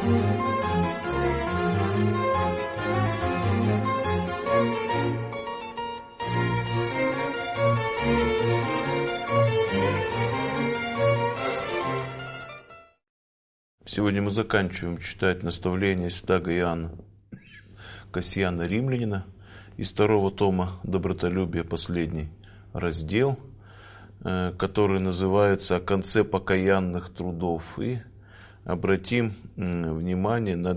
Сегодня мы заканчиваем читать наставления святаго Иоанна Кассиана Римлянина из второго тома «Добротолюбие», последний раздел, который называется «О конце покаянных трудов». И обратим внимание на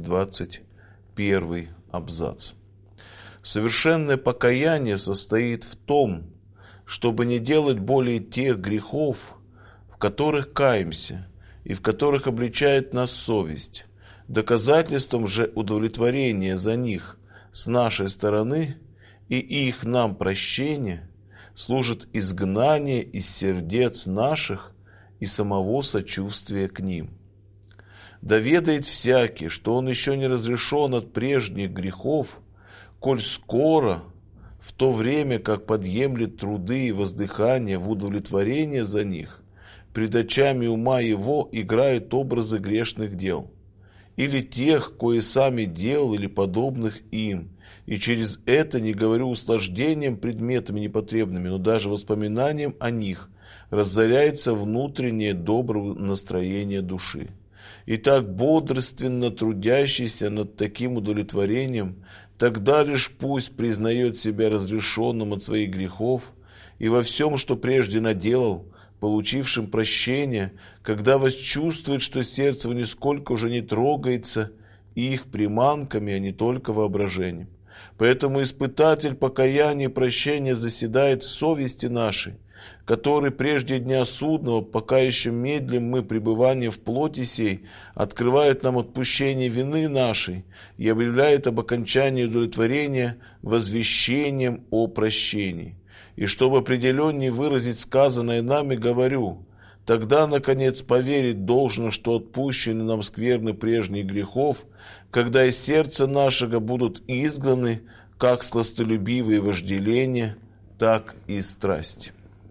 221 абзац. Совершенное покаяние состоит в том, чтобы не делать более тех грехов, в которых каемся, и в которых обличает нас совесть. Доказательством же удовлетворения за них с нашей стороны и их нам прощения служит изгнание из сердец наших и самого сочувствия к ним. Да ведает всякий, что он еще не разрешен от прежних грехов, коль скоро, в то время как подъемлет труды и воздыхания в удовлетворение за них, пред очами ума его играют образы грешных дел, или тех, кои сами делал, или подобных им, и через это, не говорю услаждением предметами непотребными, но даже воспоминанием о них, разоряется внутреннее доброе настроение души. И так бодрственно трудящийся над таким удовлетворением, тогда лишь пусть признает себя разрешенным от своих грехов и во всем, что прежде наделал, получившим прощение, когда восчувствует, что сердце его нисколько уже не трогается их приманками, а не только воображением. Поэтому испытатель покаяния и прощения заседает в совести нашей, который прежде дня судного, пока еще медлим мы пребывание в плоти сей, открывает нам отпущение вины нашей и объявляет об окончании удовлетворения возвещением о прощении. И чтобы определеннее выразить сказанное нами, говорю, тогда, наконец, поверить должно, что отпущены нам скверны прежних грехов, когда из сердца нашего будут изгнаны как сластолюбивые вожделения, так и страсти.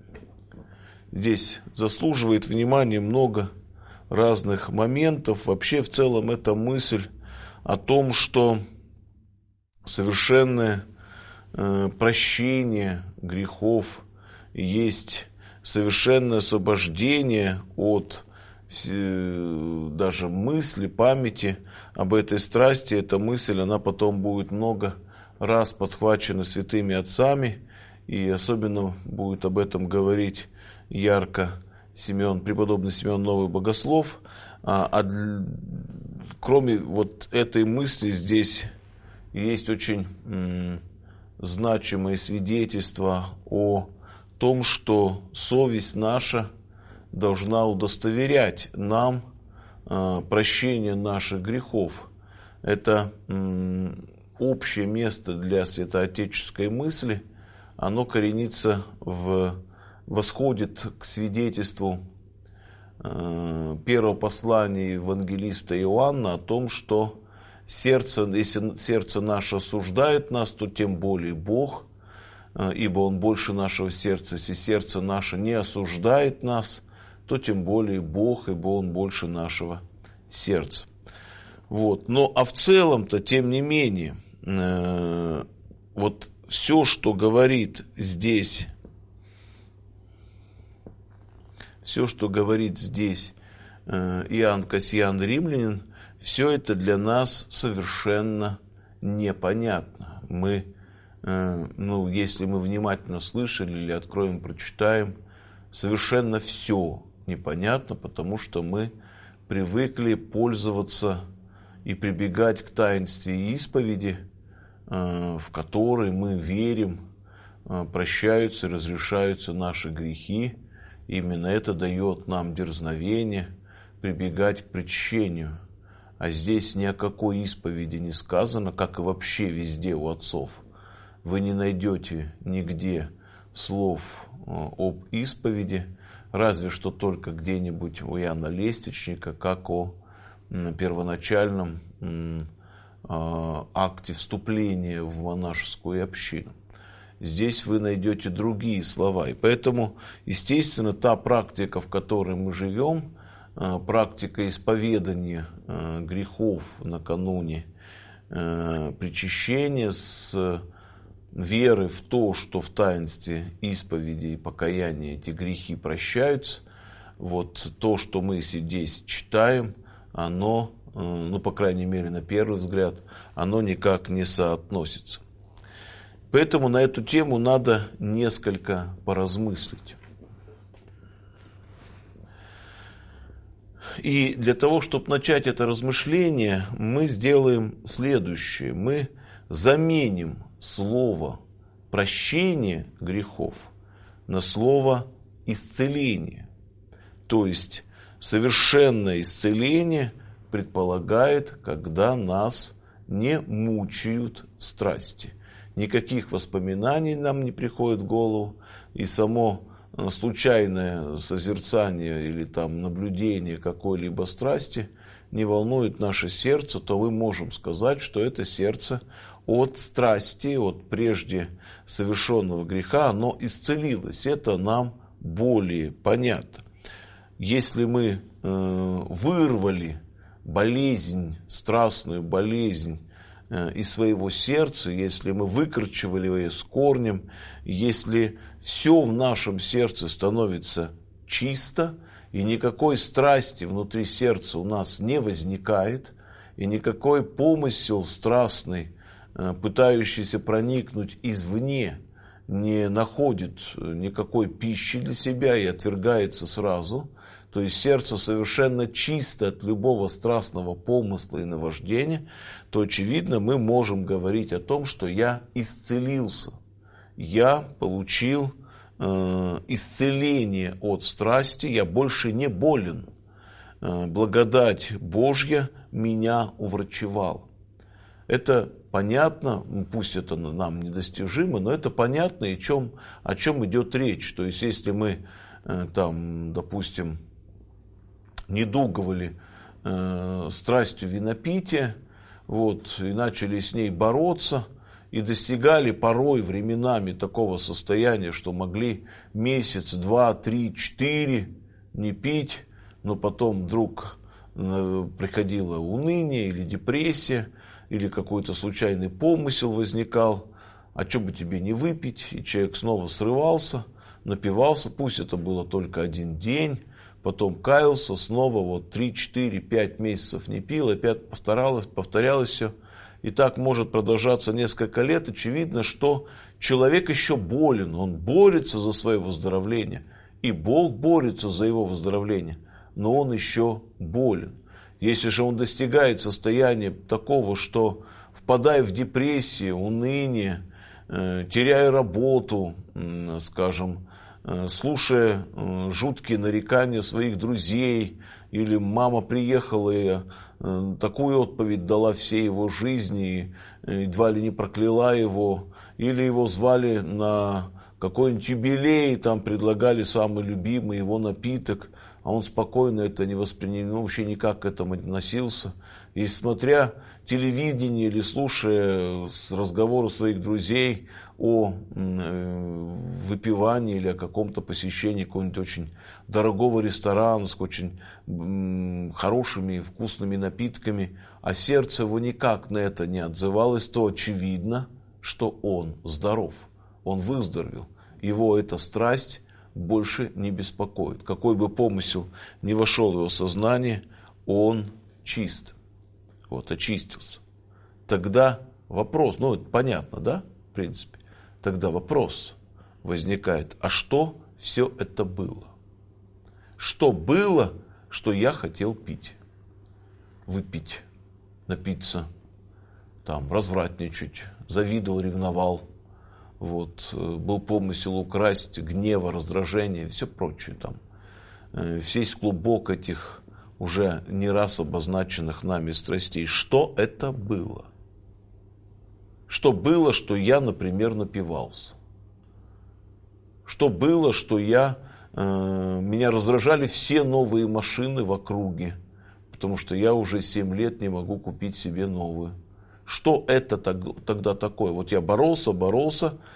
Здесь заслуживает внимания много разных моментов. Вообще, в целом, это мысль о том, что совершенное прощение грехов есть совершенное освобождение от даже мысли, памяти об этой страсти. Эта мысль, она потом будет много раз подхвачена святыми отцами, и особенно будет об этом говорить ярко преподобный Симеон Новый Богослов. Кроме вот этой мысли, здесь есть очень значимые свидетельства о том, что совесть наша должна удостоверять нам прощение наших грехов. Это общее место для святоотеческой мысли. Оно коренится восходит к свидетельству первого послания евангелиста Иоанна о том, что если сердце наше осуждает нас, то тем более Бог, ибо Он больше нашего сердца. Если сердце наше не осуждает нас, то тем более Бог, ибо Он больше нашего сердца. Вот. А в целом-то, тем не менее, вот все, что говорит здесь, Иоанн Кассиан Римлянин, все это для нас совершенно непонятно. Мы, если мы внимательно слышали или откроем, прочитаем, совершенно все непонятно, потому что мы привыкли пользоваться и прибегать к таинстве исповеди, в которой мы верим, прощаются и разрешаются наши грехи. Именно это дает нам дерзновение прибегать к причащению. А здесь ни о какой исповеди не сказано, как и вообще везде у отцов. Вы не найдете нигде слов об исповеди, разве что только где-нибудь у Иоанна Лестничника, как о первоначальном акте вступления в монашескую общину. Здесь вы найдете другие слова. И поэтому, естественно, та практика, в которой мы живем, практика исповедания грехов накануне причащения с веры в то, что в таинстве исповеди и покаяния эти грехи прощаются, вот то, что мы здесь читаем, оно, ну, по крайней мере, на первый взгляд, оно никак не соотносится. Поэтому на эту тему надо несколько поразмыслить. И для того, чтобы начать это размышление, мы сделаем следующее. Мы заменим слово «прощение грехов» на слово «исцеление». То есть совершенное исцеление предполагает, когда нас не мучают страсти. Никаких воспоминаний нам не приходит в голову, и само случайное созерцание или там наблюдение какой-либо страсти не волнует наше сердце, то мы можем сказать, что это сердце от страсти, от прежде совершенного греха, оно исцелилось. Это нам более понятно. Если мы вырвали болезнь, страстную болезнь из своего сердца, если мы выкорчевали ее с корнем, если все в нашем сердце становится чисто, и никакой страсти внутри сердца у нас не возникает, и никакой помысел страстный, пытающийся проникнуть извне, не находит никакой пищи для себя и отвергается сразу, то есть сердце совершенно чисто от любого страстного помысла и наваждения, то, очевидно, мы можем говорить о том, что я исцелился. Я получил исцеление от страсти, я больше не болен. Благодать Божья меня уврачевала. Это понятно, пусть это нам недостижимо, но это понятно, о чем идет речь. То есть, если мы, там, допустим, недуговали страстью винопития, вот, и начали с ней бороться, и достигали порой временами такого состояния, что могли месяц, 2, 3, 4 не пить, но потом вдруг приходило уныние или депрессия, или какой-то случайный помысел возникал, а что бы тебе не выпить, и человек снова срывался, напивался, пусть это было только один день, потом каялся, снова вот 3, 4, 5 месяцев не пил, опять повторялось все. И так может продолжаться несколько лет. Очевидно, что человек еще болен, он борется за свое выздоровление, и Бог борется за его выздоровление, но он еще болен. Если же он достигает состояния такого, что впадая в депрессию, уныние, теряя работу, скажем, слушая жуткие нарекания своих друзей, или мама приехала и такую отповедь дала всей его жизни, и едва ли не прокляла его, или его звали на какой-нибудь юбилей, там предлагали самый любимый его напиток, а он спокойно это не воспринимал, вообще никак к этому не относился. И смотря телевидение или слушая разговоры своих друзей о выпивании или о каком-то посещении какого-нибудь очень дорогого ресторана с очень хорошими и вкусными напитками, а сердце его никак на это не отзывалось, то очевидно, что он здоров, он выздоровел. Его эта страсть больше не беспокоит. Какой бы помысел ни вошел в его сознание, он чист. Вот, очистился. Тогда вопрос, ну это понятно, да, в принципе. Тогда вопрос возникает, а что все это было? Что было, что я хотел пить? Выпить, напиться, там, развратничать, завидовал, ревновал. Вот, был помысел украсть, гнева, раздражения и все прочее там. Весь клубок этих уже не раз обозначенных нами страстей. Что это было? Что было, что я, например, напивался? Что было, что меня раздражали все новые машины в округе, потому что я уже 7 лет не могу купить себе новую. Что это тогда такое? Вот я боролся,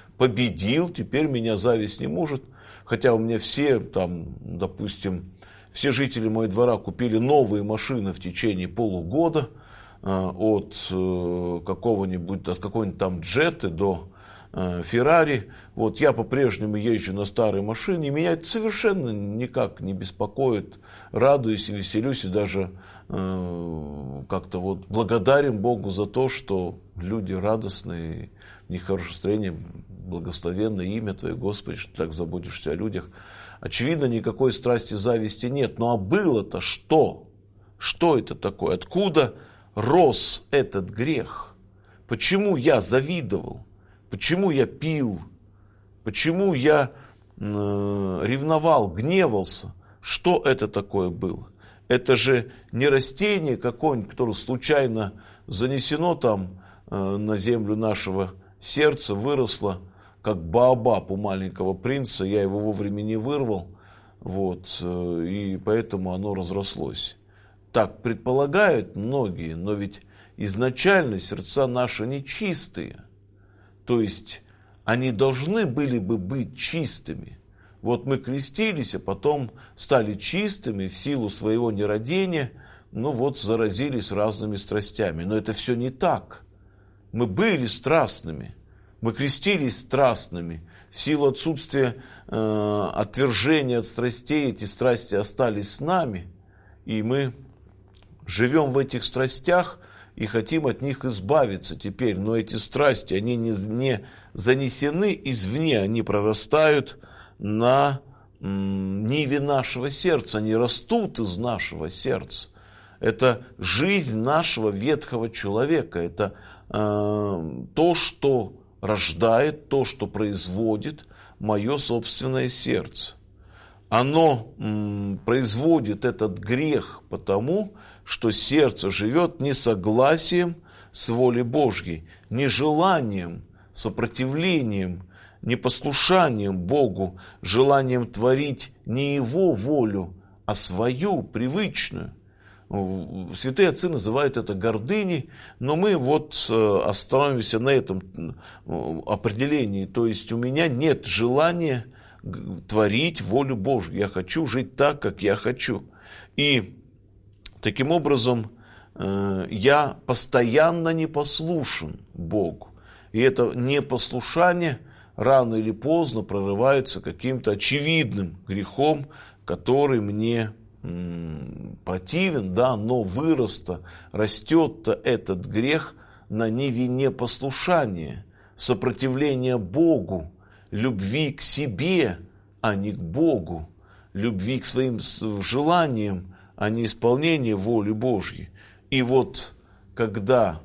победил, теперь меня зависть не может. Хотя у меня все, там, допустим, все жители моего двора купили новые машины в течение полугода, от какой-нибудь там Джетты до Феррари. Вот я по-прежнему езжу на старой машине, и меня это совершенно никак не беспокоит. Радуюсь и веселюсь, и даже как-то вот благодарен Богу за то, что люди радостные, у них хорошее настроение, благословенное имя Твое, Господи, что так заботишься о людях. Очевидно, никакой страсти, зависти нет. Ну а было-то что? Что это такое? Откуда рос этот грех? Почему я завидовал? Почему я пил? Почему я ревновал, гневался? Что это такое было? Это же не растение какое-нибудь, которое случайно занесено там на землю нашего сердца, выросло, как баобаб у маленького принца. Я его вовремя не вырвал, вот, и поэтому оно разрослось. Так предполагают многие, но ведь изначально сердца наши нечистые. То есть они должны были бы быть чистыми. Вот мы крестились, а потом стали чистыми в силу своего нерадения, ну вот заразились разными страстями. Но это все не так. Мы были страстными, мы крестились страстными. В силу отсутствия отвержения от страстей эти страсти остались с нами, и мы живем в этих страстях и хотим от них избавиться теперь. Но эти страсти, они не занесены извне, они прорастают на ниве нашего сердца, они растут из нашего сердца. Это жизнь нашего ветхого человека, это то, что рождает, то, что производит мое собственное сердце. Оно производит этот грех потому, что сердце живет несогласием с волей Божьей, нежеланием, сопротивлением, непослушанием Богу, желанием творить не Его волю, а свою, привычную. Святые отцы называют это гордыней, но мы вот остановимся на этом определении. То есть у меня нет желания творить волю Божью. Я хочу жить так, как я хочу. И таким образом я постоянно непослушен Богу. И это непослушание рано или поздно прорывается каким-то очевидным грехом, который мне противен, да, но растет-то этот грех на ниве непослушания, сопротивления Богу, любви к себе, а не к Богу, любви к своим желаниям, а не исполнения воли Божьей. И вот когда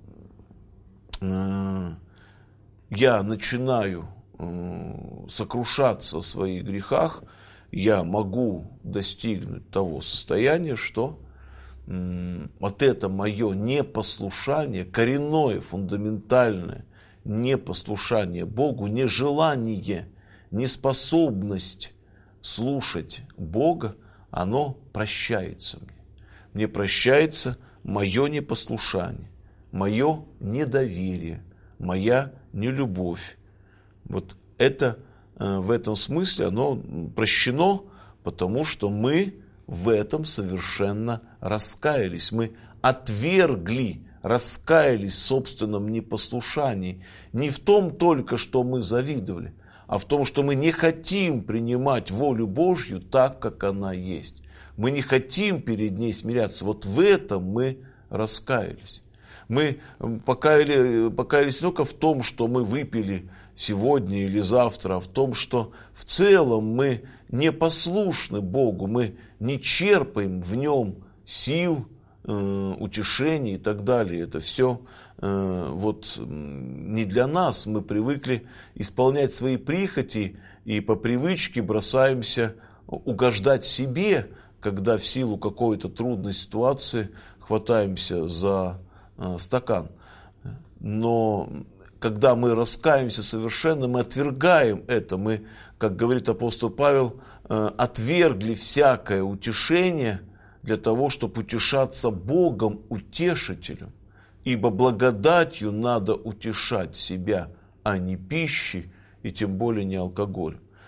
я начинаю сокрушаться о своих грехах, я могу достигнуть того состояния, что вот это мое непослушание, коренное, фундаментальное непослушание Богу, нежелание, неспособность слушать Бога, оно прощается мне. Мне прощается мое непослушание, мое недоверие, моя нелюбовь. Вот это в этом смысле оно прощено, потому что мы в этом совершенно раскаялись. Мы отвергли, раскаялись в собственном непослушании. Не в том только, что мы завидовали, а в том, что мы не хотим принимать волю Божью так, как она есть. Мы не хотим перед ней смиряться. Вот в этом мы раскаялись. Мы покаялись не только в том, что мы выпили сегодня или завтра, а в том, что в целом мы непослушны Богу, мы не черпаем в нем сил, утешений и так далее. Это все вот не для нас. Мы привыкли исполнять свои прихоти и по привычке бросаемся угождать себе, когда в силу какой-то трудной ситуации хватаемся за стакан. Но когда мы раскаемся совершенно, мы отвергаем это. Мы, как говорит апостол Павел, отвергли всякое утешение для того, чтобы утешаться Богом утешителем. Ибо благодатью надо утешать себя, а не пищей, и тем более не алкоголем.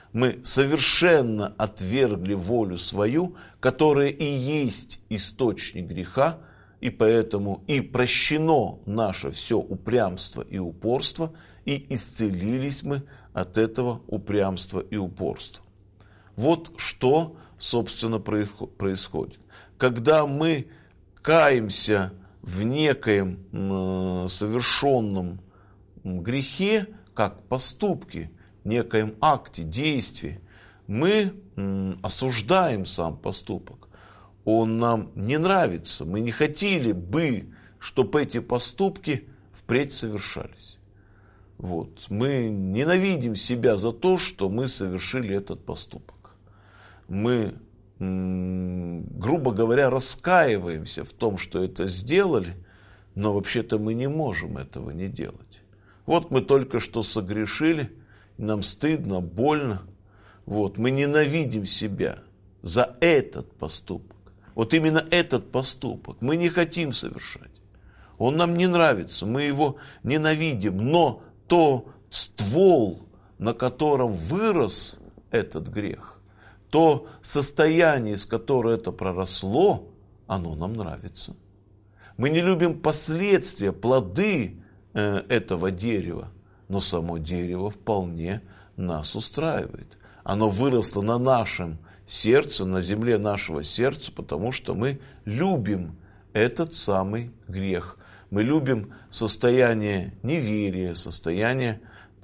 Мы совершенно отвергли волю свою, которая и есть источник греха, и поэтому и прощено наше все упрямство и упорство, и исцелились мы от этого упрямства и упорства. Вот что, собственно, происходит. Когда мы каемся в некоем совершенном грехе, как поступке, некоем акте, действии, мы осуждаем сам поступок. Он нам не нравится. Мы не хотели бы, чтобы эти поступки впредь совершались. Вот. Мы ненавидим себя за то, что мы совершили этот поступок. Мы, грубо говоря, раскаиваемся в том, что это сделали, но вообще-то мы не можем этого не делать. Вот мы только что согрешили, нам стыдно, больно. Вот. Мы ненавидим себя за этот поступок. Вот именно этот поступок мы не хотим совершать. Он нам не нравится, мы его ненавидим. Но то ствол, на котором вырос этот грех, то состояние, из которого это проросло, оно нам нравится. Мы не любим последствия, плоды этого дерева, но само дерево вполне нас устраивает. Оно выросло на нашем сердце, на земле нашего сердца, потому что мы любим этот самый грех. Мы любим состояние неверия, состояние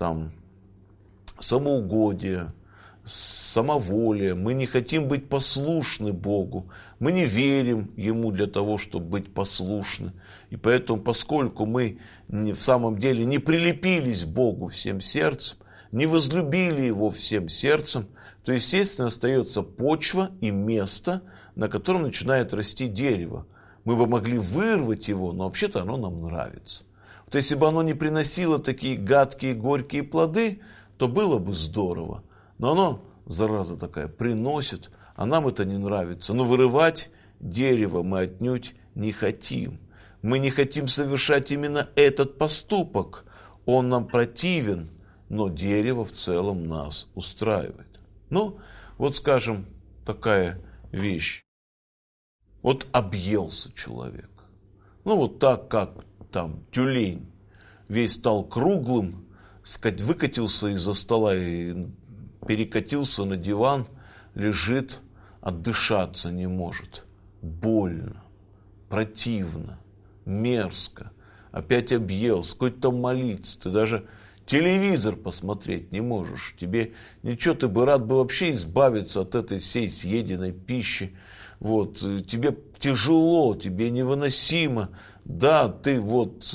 самоугодия, самоволия. Мы не хотим быть послушны Богу. Мы не верим Ему для того, чтобы быть послушны. И поэтому, поскольку мы в самом деле не прилепились к Богу всем сердцем, не возлюбили Его всем сердцем, то, естественно, остается почва и место, на котором начинает расти дерево. Мы бы могли вырвать его, но вообще-то оно нам нравится. Вот если бы оно не приносило такие гадкие, горькие плоды, то было бы здорово. Но оно, зараза такая, приносит, а нам это не нравится. Но вырывать дерево мы отнюдь не хотим. Мы не хотим совершать именно этот поступок. Он нам противен, но дерево в целом нас устраивает. Ну, вот скажем, такая вещь. Вот объелся человек. Ну, вот так, как тюлень. Весь стал круглым, выкатился из-за стола и перекатился на диван, лежит, отдышаться не может. Больно, противно, мерзко. Опять объелся, какой-то молиться. Ты даже телевизор посмотреть не можешь. Тебе ничего, ты бы рад бы вообще избавиться от этой всей съеденной пищи. Вот, тебе тяжело, тебе невыносимо. Да, ты вот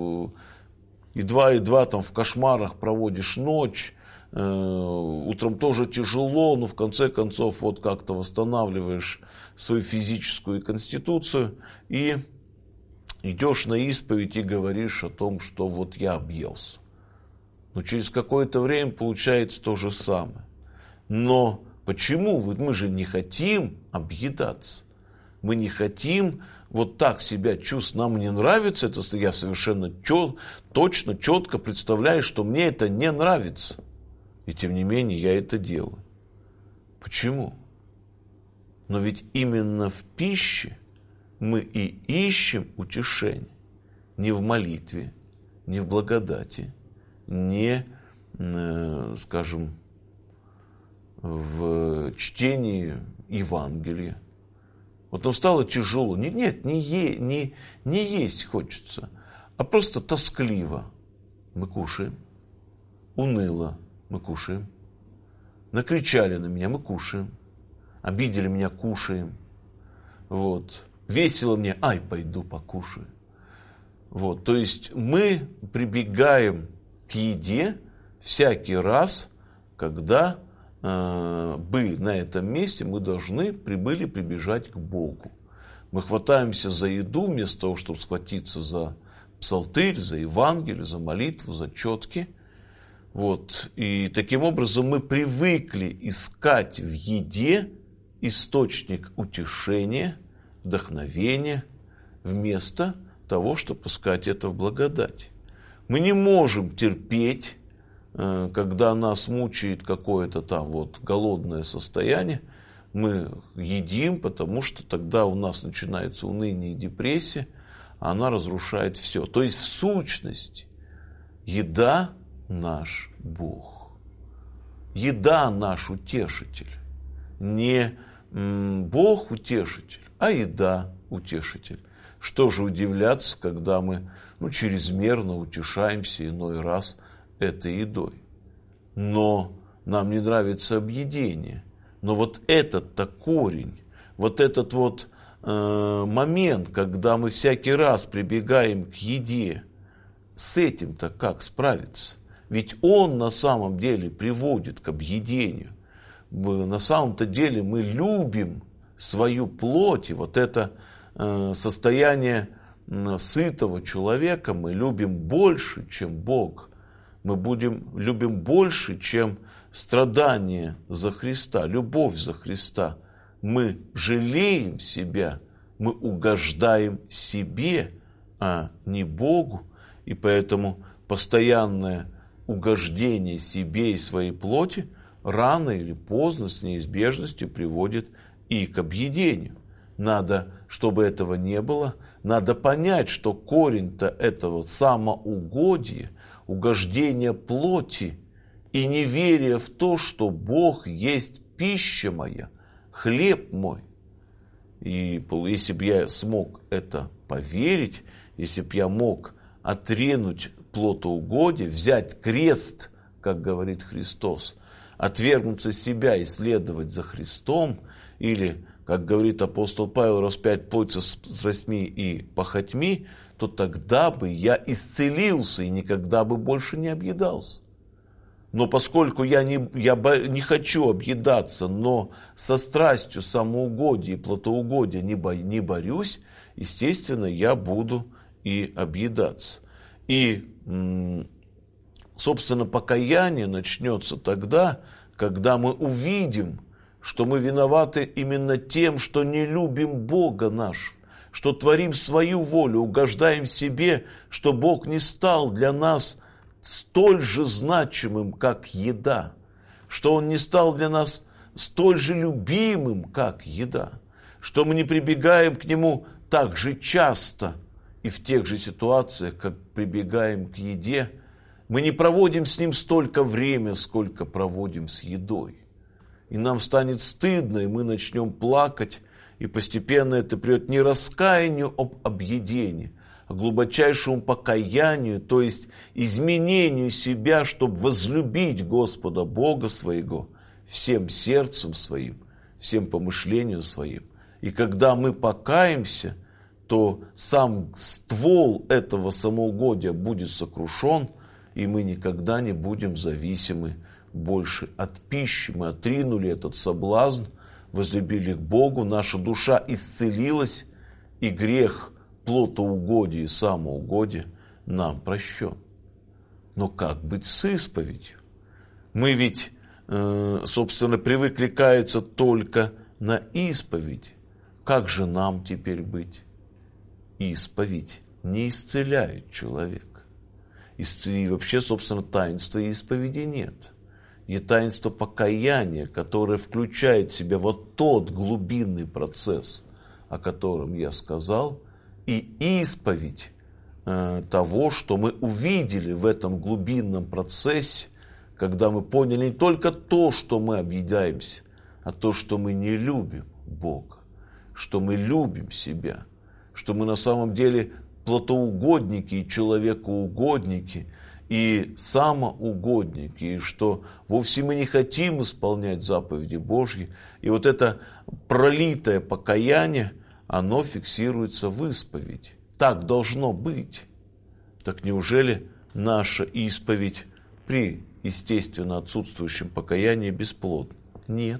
едва-едва в кошмарах проводишь ночь. Утром тоже тяжело, но в конце концов вот как-то восстанавливаешь свою физическую конституцию и идешь на исповедь и говоришь о том, что вот я объелся. Но через какое-то время получается то же самое. Но почему? Мы же не хотим объедаться. Мы не хотим вот так себя чувствовать. Нам не нравится это. Я совершенно точно, четко представляю, что мне это не нравится. И тем не менее я это делаю. Почему? Но ведь именно в пище мы и ищем утешение. Не в молитве, не в благодати, не, скажем, в чтении Евангелия. Вот нам стало тяжело. Нет, не есть хочется, а просто тоскливо. Мы кушаем. Уныло. Мы кушаем. Накричали на меня, мы кушаем. Обидели меня, кушаем. Вот. Весело мне, пойду покушаю. Вот. То есть мы прибегаем к еде всякий раз, когда бы на этом месте мы должны прибежать к Богу. Мы хватаемся за еду вместо того, чтобы схватиться за псалтырь, за Евангелие, за молитву, за четки. Вот. И таким образом мы привыкли искать в еде источник утешения, вдохновения, вместо того, чтобы искать это в благодати. Мы не можем терпеть когда нас мучает какое-то там вот голодное состояние, мы едим, потому что тогда у нас начинается уныние и депрессия, а она разрушает все. То есть в сущности еда наш Бог. Еда наш утешитель. Не Бог утешитель, а еда утешитель. Что же удивляться, когда мы чрезмерно утешаемся иной раз этой едой. Но нам не нравится объедение. Но вот этот-то корень, вот этот вот момент, когда мы всякий раз прибегаем к еде, с этим-то как справиться? Ведь он на самом деле приводит к объедению. На самом-то деле мы любим свою плоть, и вот это состояние сытого человека мы любим больше, чем Бог. Мы любим больше, чем страдание за Христа, любовь за Христа. Мы жалеем себя, мы угождаем себе, а не Богу. И поэтому постоянное угождение себе и своей плоти рано или поздно с неизбежностью приводит и к объедению. Надо, чтобы этого не было, надо понять, что корень-то этого самоугодия, угождения плоти и неверие в то, что Бог есть пища моя, хлеб мой. И если бы я смог это поверить, если бы я мог отринуть плотоугодие, взять крест, как говорит Христос, отвергнуться себя и следовать за Христом, или, как говорит апостол Павел, распять плоть со страстьми и похотьми, то тогда бы я исцелился и никогда бы больше не объедался. Но поскольку я не хочу объедаться, но со страстью самоугодия и плотоугодия не борюсь, естественно, я буду и объедаться. И, собственно, покаяние начнется тогда, когда мы увидим, что мы виноваты именно тем, что не любим Бога нашего, что творим свою волю, угождаем себе, что Бог не стал для нас столь же значимым, как еда, что Он не стал для нас столь же любимым, как еда, что мы не прибегаем к Нему так же часто и в тех же ситуациях, как прибегаем к еде. Мы не проводим с Ним столько времени, сколько проводим с едой. И нам станет стыдно, и мы начнем плакать, и постепенно это приведет не раскаянию об объедении, а глубочайшему покаянию, то есть изменению себя, чтобы возлюбить Господа Бога своего всем сердцем своим, всем помышлением своим. И когда мы покаемся, то сам ствол этого самоугодия будет сокрушен, и мы никогда не будем зависимы больше от пищи. Мы отринули этот соблазн, возлюбили к Богу, наша душа исцелилась, и грех плотоугодия и самоугодия нам прощен. Но как быть с исповедью? Мы ведь, собственно, привыкли каяться только на исповеди. Как же нам теперь быть? Исповедь не исцеляет человека. И вообще, собственно, таинства исповеди нет. И таинство покаяния, которое включает в себя вот тот глубинный процесс, о котором я сказал, и исповедь того, что мы увидели в этом глубинном процессе, когда мы поняли не только то, что мы объедаемся, а то, что мы не любим Бога, что мы любим себя, что мы на самом деле плотоугодники и человекоугодники, и самоугодники, и что вовсе мы не хотим исполнять заповеди Божьи. И вот это пролитое покаяние, оно фиксируется в исповеди. Так должно быть. Так неужели наша исповедь при естественно отсутствующем покаянии бесплодна? Нет.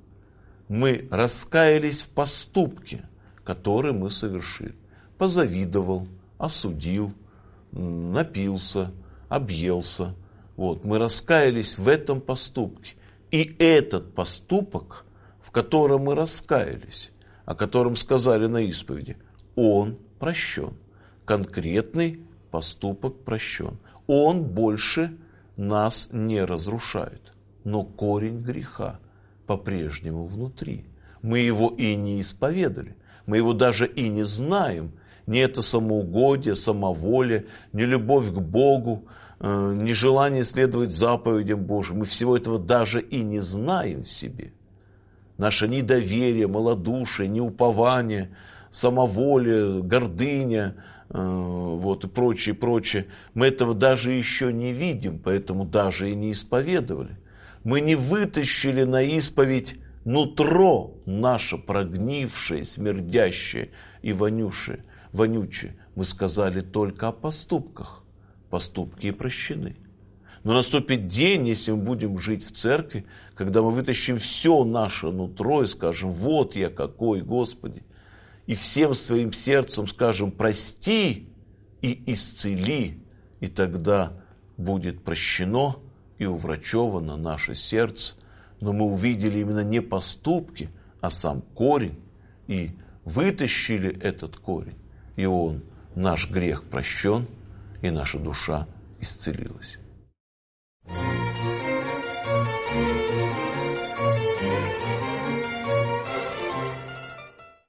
Мы раскаялись в поступке, который мы совершили. Позавидовал, осудил, напился, объелся. Вот, мы раскаялись в этом поступке. И этот поступок, в котором мы раскаялись, о котором сказали на исповеди, он прощен. Конкретный поступок прощен. Он больше нас не разрушают, но корень греха по-прежнему внутри. Мы его и не исповедали, мы его даже и не знаем. Ни это самоугодие, самоволие, ни любовь к Богу, ни желание следовать заповедям Божьим. Мы всего этого даже и не знаем в себе. Наше недоверие, малодушие, неупование, самоволие, гордыня, и прочее. Мы этого даже еще не видим, поэтому даже и не исповедовали. Мы не вытащили на исповедь нутро наше прогнившее, смердящее и вонючее. Мы сказали только о поступках. Поступки и прощены. Но наступит день, если мы будем жить в церкви, когда мы вытащим все наше нутро и скажем: вот я какой, Господи. И всем своим сердцем скажем: прости и исцели. И тогда будет прощено и уврачевано наше сердце. Но мы увидели именно не поступки, а сам корень. И вытащили этот корень. И наш грех прощен, и наша душа исцелилась.